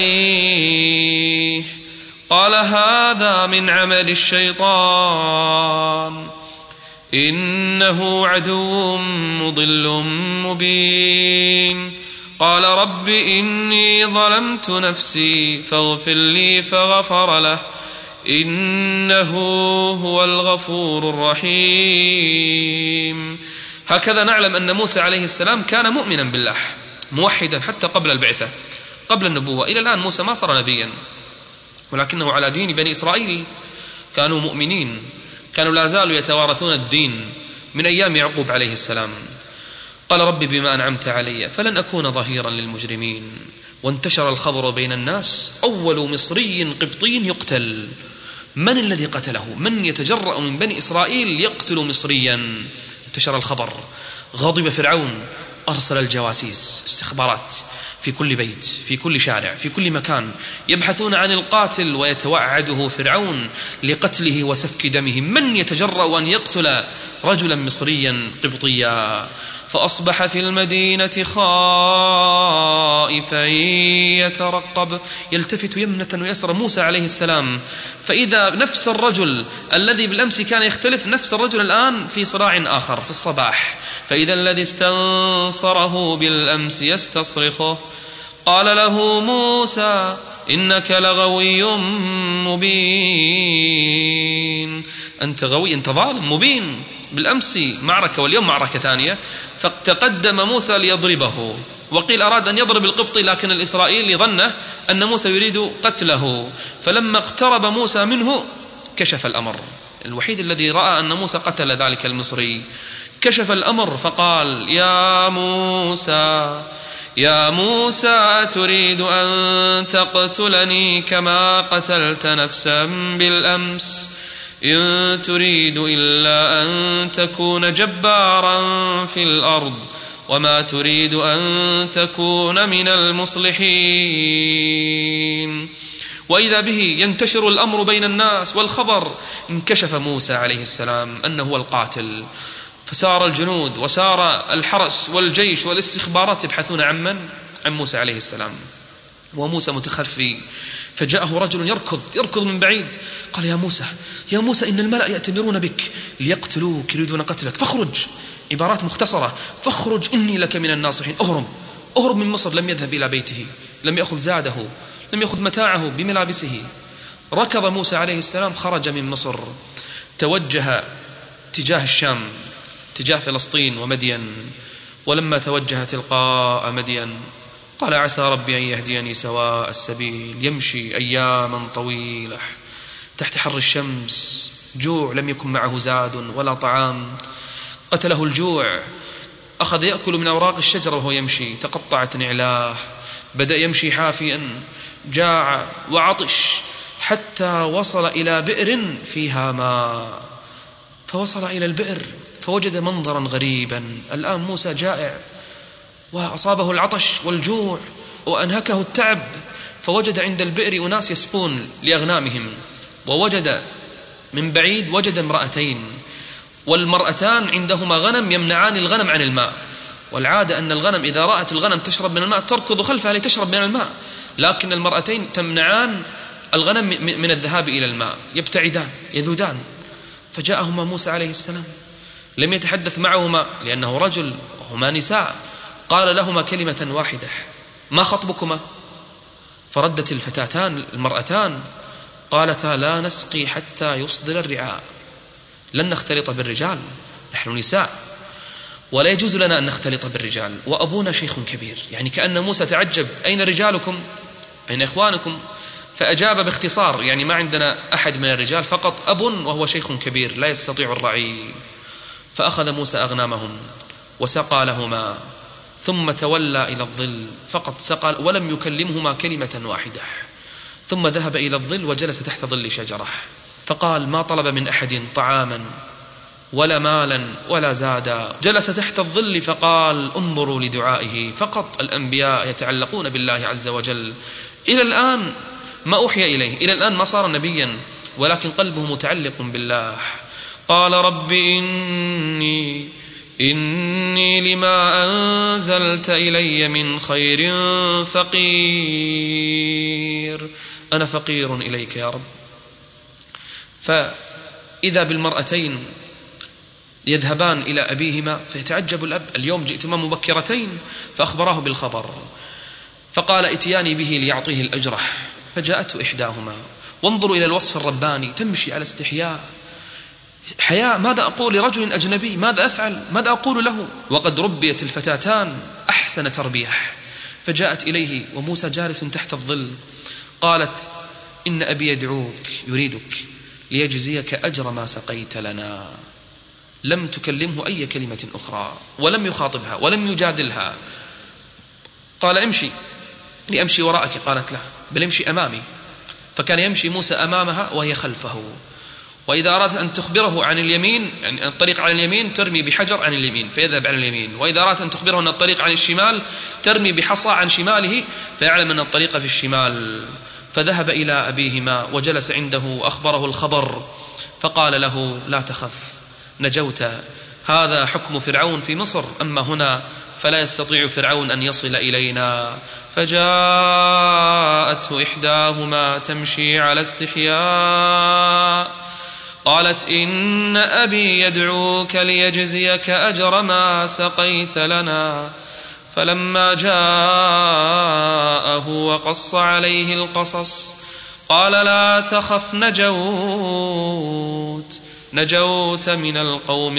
عليه، قال هذا من عمل الشيطان إنه عدو مضل مبين. قال رب إني ظلمت نفسي فاغفر لي، فغفر له إنه هو الغفور الرحيم. هكذا نعلم أن موسى عليه السلام كان مؤمنا بالله موحدا حتى قبل البعثة، قبل النبوة. إلى الآن موسى ما صار نبيا، ولكنه على دين بني إسرائيل، كانوا مؤمنين، كانوا لا زالوا يتوارثون الدين من أيام يعقوب عليه السلام. قال رب بما أنعمت علي فلن أكون ظهيرا للمجرمين. وانتشر الخبر بين الناس، أول مصري قبطي يقتل. من الذي قتله؟ من يتجرأ من بني إسرائيل يقتل مصريا؟ انتشر الخبر، غضب فرعون، أرسل الجواسيس، استخبارات في كل بيت، في كل شارع، في كل مكان، يبحثون عن القاتل، ويتوعده فرعون لقتله وسفك دمه. من يتجرأ أن يقتل رجلا مصريا قبطيا؟ فأصبح في المدينة خائفا يترقب، يلتفت يمنة ويسرى موسى عليه السلام، فإذا نفس الرجل الذي بالأمس كان يختلف، نفس الرجل الآن في صراع آخر في الصباح. فإذا الذي استنصره بالأمس يستصرخه، قال له موسى إنك لغوي مبين. أنت غوي، أنت ظالم مبين. بالأمس معركة واليوم معركة ثانية. فتقدم موسى ليضربه، وقيل أراد أن يضرب القبطي، لكن الإسرائيلي ظنه أن موسى يريد قتله. فلما اقترب موسى منه كشف الأمر، الوحيد الذي رأى أن موسى قتل ذلك المصري، كشف الأمر فقال يا موسى يا موسى تريد أن تقتلني كما قتلت نفسا بالأمس؟ إن تريد إلا أن تكون جبارا في الأرض وما تريد أن تكون من المصلحين. وإذا به ينتشر الأمر بين الناس والخبر، انكشف موسى عليه السلام أنه هو القاتل. فسار الجنود وسار الحرس والجيش والاستخبارات يبحثون عن من؟ عن موسى عليه السلام، وموسى متخفي. فجاءه رجل يركض من بعيد، قال يا موسى إن الملأ يأتمرون بك ليقتلوك، يريدون قتلك، فاخرج. عبارات مختصرة، فاخرج إني لك من الناصحين. أهرب من مصر. لم يذهب إلى بيته، لم يأخذ زاده، لم يأخذ متاعه بملابسه. ركض موسى عليه السلام، خرج من مصر، توجه تجاه الشام، تجاه فلسطين ومدين. ولما توجه تلقاء مدين قال عسى ربي أن يهديني سواء السبيل. يمشي أياما طويلة تحت حر الشمس، جوع، لم يكن معه زاد ولا طعام، قتله الجوع. أخذ يأكل من أوراق الشجرة وهو يمشي، تقطعت نعلاه، بدأ يمشي حافيا، جاع وعطش، حتى وصل إلى بئر فيها ماء. فوصل إلى البئر فوجد منظرا غريبا. الآن موسى جائع وأصابه العطش والجوع وأنهكه التعب، فوجد عند البئر أناس يسقون لأغنامهم، ووجد من بعيد وجد امرأتين، والمرأتان عندهما غنم يمنعان الغنم عن الماء. والعادة أن الغنم إذا رأت الغنم تشرب من الماء تركض خلفها لتشرب من الماء، لكن المرأتين تمنعان الغنم من الذهاب إلى الماء، يبتعدان يذودان. فجاءهما موسى عليه السلام، لم يتحدث معهما لأنه رجل وهما نساء، قال لهما كلمة واحدة: ما خطبكما؟ فردت الفتاتان المرأتان قالتا: لا نسقي حتى يصدر الرعاء، لن نختلط بالرجال، نحن نساء ولا يجوز لنا أن نختلط بالرجال، وأبونا شيخ كبير. يعني كأن موسى تعجب: أين رجالكم؟ أين إخوانكم؟ فأجاب باختصار: يعني ما عندنا أحد من الرجال، فقط أب وهو شيخ كبير لا يستطيع الرعي. فأخذ موسى أغنامهم وسقى لهما، ثم تولى إلى الظل، فقط سقى ولم يكلمهما كلمة واحدة. ثم ذهب إلى الظل وجلس تحت ظل شجرة، فقال: ما طلب من أحد طعاما ولا مالا ولا زادا، جلس تحت الظل فقال: انظروا لدعائه. فقط الأنبياء يتعلقون بالله عز وجل. إلى الآن ما أوحي إليه، إلى الآن ما صار نبيا، ولكن قلبه متعلق بالله. قال: رب إني لما أنزلت إلي من خير فقير، أنا فقير إليك يا رب. فإذا بالمرأتين يذهبان إلى أبيهما، فيتعجب الأب: اليوم جئتما مبكرتين، فأخبراه بالخبر، فقال: ائتياني به ليعطيه الأجرة. فجاءته إحداهما، وانظروا إلى الوصف الرباني، تمشي على استحياء، حياء. ماذا أقول لرجل أجنبي؟ ماذا أفعل؟ ماذا أقول له؟ وقد ربيت الفتاتان أحسن تربية. فجاءت إليه وموسى جالس تحت الظل، قالت: إن أبي يدعوك يريدك ليجزيك أجر ما سقيت لنا. لم تكلمه أي كلمة أخرى، ولم يخاطبها ولم يجادلها. قال: امشي لأمشي وراءك. قالت: لا، بل امشي أمامي. فكان يمشي موسى أمامها وهي خلفه. وإذا أردت أن تخبره عن اليمين، يعني الطريق عن اليمين، ترمي بحجر عن اليمين فيذهب عن اليمين، وإذا أردت أن تخبره أن الطريق عن الشمال، ترمي بحصى عن شماله فيعلم أن الطريق في الشمال. فذهب إلى أبيهما وجلس عنده وأخبره الخبر، فقال له: لا تخف، نجوت، هذا حكم فرعون في مصر، أما هنا فلا يستطيع فرعون أن يصل إلينا. فجاءته إحداهما تمشي على استحياء، قالت: إن أبي يدعوك ليجزيك أجر ما سقيت لنا. فلما جاءه وقص عليه القصص قال: لا تخف، نجوت من القوم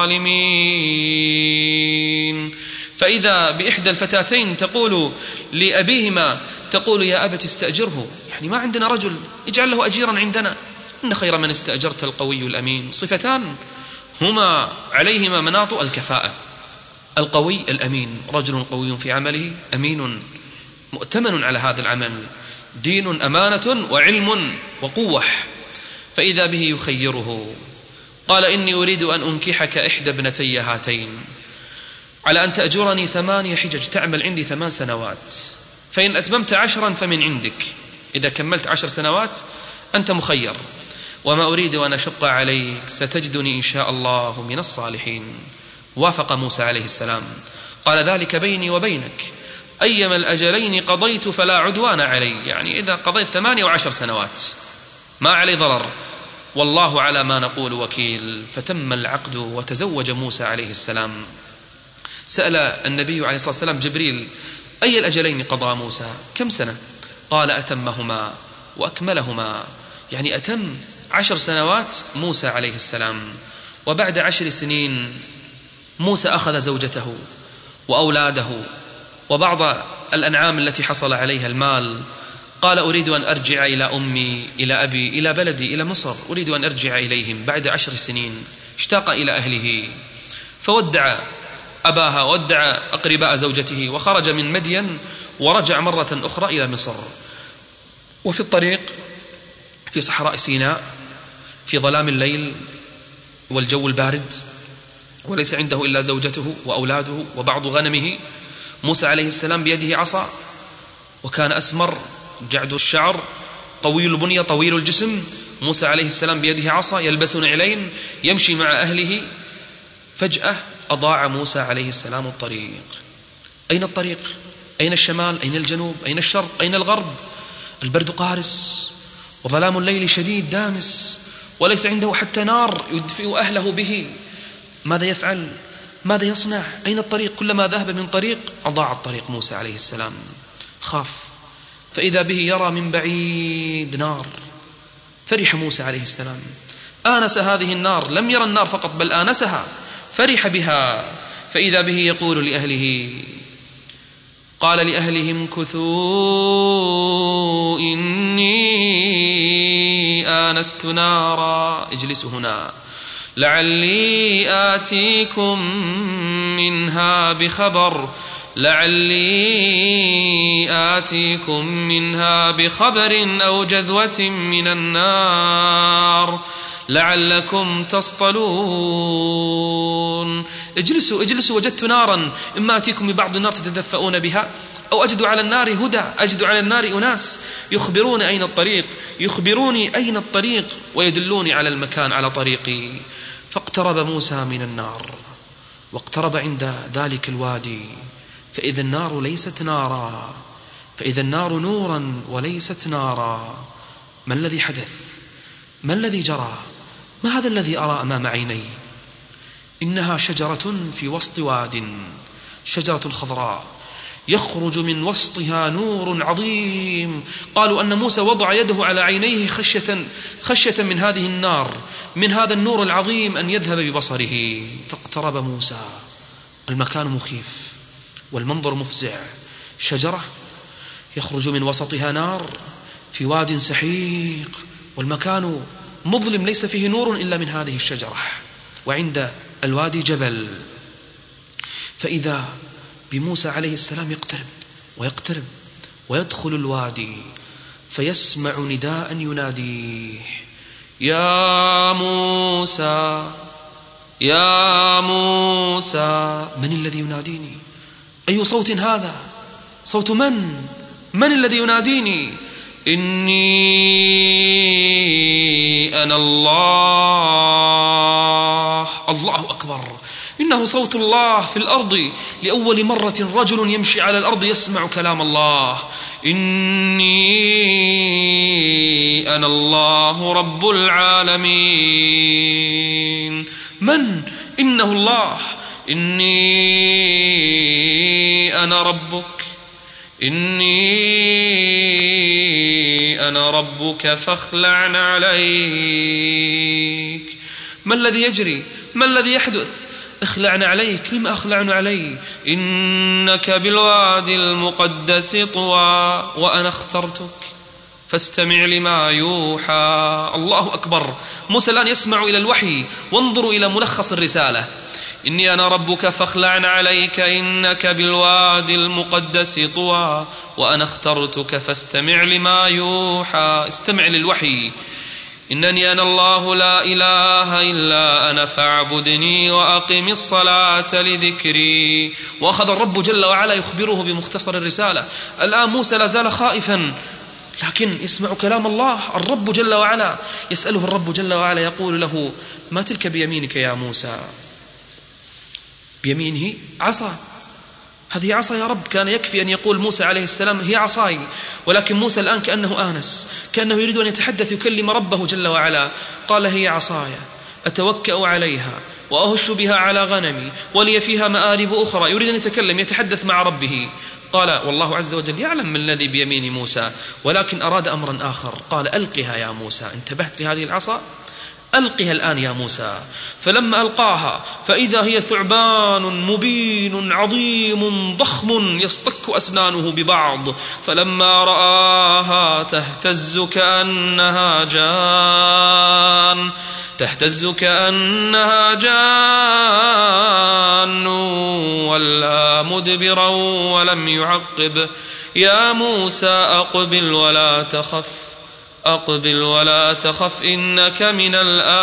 الظالمين. فإذا بإحدى الفتاتين تقول لأبيهما، تقول: يا أبت استأجره، يعني ما عندنا رجل، اجعل له أجيرا عندنا، إن خير من استأجرت القوي الأمين. صفتان هما عليهما مناط الكفاءة: القوي الأمين، رجل قوي في عمله، أمين مؤتمن على هذا العمل، دين أمانة وعلم وقوة. فإذا به يخيره، قال: إني أريد أن أنكحك إحدى ابنتي هاتين على أن تأجرني 8 حجج، تعمل عندي 8 سنوات، فإن أتممت 10 فمن عندك، إذا كملت 10 سنوات أنت مخير، وما أريد أن أشق عليك، ستجدني إن شاء الله من الصالحين. وافق موسى عليه السلام، قال: ذلك بيني وبينك، أيما الأجلين قضيت فلا عدوان علي، يعني إذا قضيت 8 و10 سنوات ما علي ضرر، والله على ما نقول وكيل. فتم العقد وتزوج موسى عليه السلام. سأل النبي عليه الصلاة والسلام جبريل: أي الأجلين قضى موسى؟ كم سنة؟ قال: أتمهما وأكملهما، يعني أتم 10 سنوات موسى عليه السلام. وبعد 10 سنين موسى أخذ زوجته وأولاده وبعض الأنعام التي حصل عليها المال، قال: أريد أن أرجع إلى أمي، إلى أبي، إلى بلدي، إلى مصر، أريد أن أرجع إليهم بعد 10 سنين. اشتاق إلى أهله، فودع أباها وادعى أقرباء زوجته وخرج من مدين ورجع مرة أخرى إلى مصر. وفي الطريق في صحراء سيناء في ظلام الليل والجو البارد وليس عنده إلا زوجته وأولاده وبعض غنمه، موسى عليه السلام بيده عصا، وكان أسمر جعد الشعر قوي البنية طويل الجسم. موسى عليه السلام بيده عصا، يلبس نعلين، يمشي مع أهله. فجأة أضاع موسى عليه السلام الطريق. أين الطريق؟ أين الشمال؟ أين الجنوب؟ أين الشرق؟ أين الغرب؟ البرد قارس وظلام الليل شديد دامس، وليس عنده حتى نار يدفئ أهله به. ماذا يفعل؟ ماذا يصنع؟ أين الطريق؟ كلما ذهب من طريق أضاع الطريق موسى عليه السلام. خاف، فإذا به يرى من بعيد نار. فرح موسى عليه السلام، آنس هذه النار، لم يرى النار فقط بل آنسها، فرح بها. فإذا به يقول لأهله، قال لأهلهم كثوا إني آنست نارا، اجلسوا هنا لعلي آتيكم منها بخبر، لعلي آتيكم منها بخبر أو جذوة من النار لعلكم تصطلون. اجلسوا وجدت نارا، إما آتيكم ببعض النار تتدفئون بها، أو أجد على النار هدى، أجد على النار أناس يخبرون أين الطريق، يخبروني أين الطريق ويدلوني على المكان على طريقي. فاقترب موسى من النار واقترب عند ذلك الوادي، فإذا النار ليست نارا، فإذا النار نورا وليست نارا. ما الذي حدث؟ ما الذي جرى؟ ما هذا الذي أرى أمام عيني؟ إنها شجرة في وسط واد، شجرة خضراء يخرج من وسطها نور عظيم. قالوا أن موسى وضع يده على عينيه خشية من هذه النار، من هذا النور العظيم أن يذهب ببصره. فاقترب موسى، المكان مخيف والمنظر مفزع، شجرة يخرج من وسطها نار في واد سحيق، والمكان مظلم ليس فيه نور إلا من هذه الشجرة، وعند الوادي جبل. فإذا بموسى عليه السلام يقترب ويدخل الوادي، فيسمع نداء يناديه: يا موسى يا موسى. من الذي يناديني؟ أي صوت هذا؟ صوت من الذي يناديني؟ إني أنا الله. الله أكبر، إنه صوت الله في الأرض. لأول مرة رجل يمشي على الأرض يسمع كلام الله. إني أنا الله رب العالمين. من؟ إنه الله. إني أنا ربك، إني أنا ربك فاخلع عليك. ما الذي يجري؟ ما الذي يحدث؟ اخلعنا عليك. لما أخلعنا علي؟ إنك بالوادي المقدس طوى وأنا اخترتك فاستمع لما يوحى. الله أكبر. موسى الآن يسمع إلى الوحي، وانظروا إلى ملخص الرسالة: إني أنا ربك فاخلعن عليك إنك بالوادي المقدس طوى وأنا اخترتك فاستمع لما يوحى. استمع للوحي. إنني أنا الله لا إله إلا أنا فاعبدني وأقم الصلاة لذكري. وأخذ الرب جل وعلا يخبره بمختصر الرسالة. الآن موسى لا زال خائفا، لكن يسمع كلام الله. الرب جل وعلا يسأله، الرب جل وعلا يقول له: ما تلك بيمينك يا موسى؟ بيمينه عصا. هذه عصا يا رب. كان يكفي أن يقول موسى عليه السلام هي عصاي، ولكن موسى الآن كأنه آنس، كأنه يريد أن يتحدث يكلم ربه جل وعلا. قال: هي عصاي أتوكأ عليها وأهش بها على غنمي ولي فيها مآرب أخرى. يريد أن يتكلم، يتحدث مع ربه. قال والله عز وجل يعلم من الذي بيمين موسى، ولكن أراد أمرا آخر. قال: ألقها يا موسى. انتبهت لهذه العصا؟ ألقها الآن يا موسى. فلما ألقاها فإذا هي ثعبان مبين عظيم ضخم يصطك أسنانه ببعض. فلما رآها تهتز كأنها جان ولا مدبرا ولم يعقب. يا موسى أقبل ولا تخف إنك من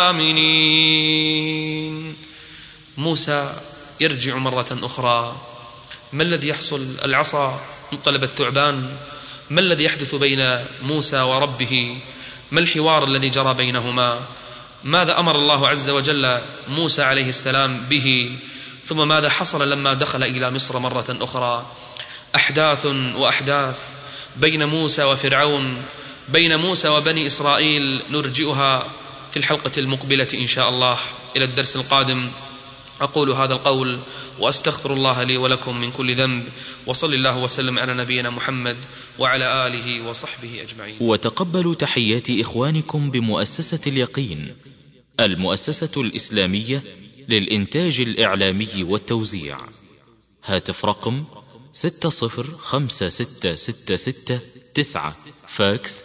الآمنين. موسى يرجع مرة أخرى. ما الذي يحصل؟ العصا انقلب الثعبان. ما الذي يحدث بين موسى وربه؟ ما الحوار الذي جرى بينهما؟ ماذا أمر الله عز وجل موسى عليه السلام به؟ ثم ماذا حصل لما دخل إلى مصر مرة أخرى؟ أحداث وأحداث بين موسى وفرعون، بين موسى وبني إسرائيل، نرجئها في الحلقة المقبلة إن شاء الله. إلى الدرس القادم أقول هذا القول وأستغفر الله لي ولكم من كل ذنب، وصل الله وسلم على نبينا محمد وعلى آله وصحبه أجمعين. وتقبلوا تحيات إخوانكم بمؤسسة اليقين، المؤسسة الإسلامية للإنتاج الإعلامي والتوزيع. هاتف رقم 605666 فاكس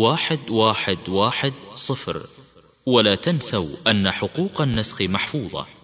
605-1110. ولا تنسوا أن حقوق النسخ محفوظة.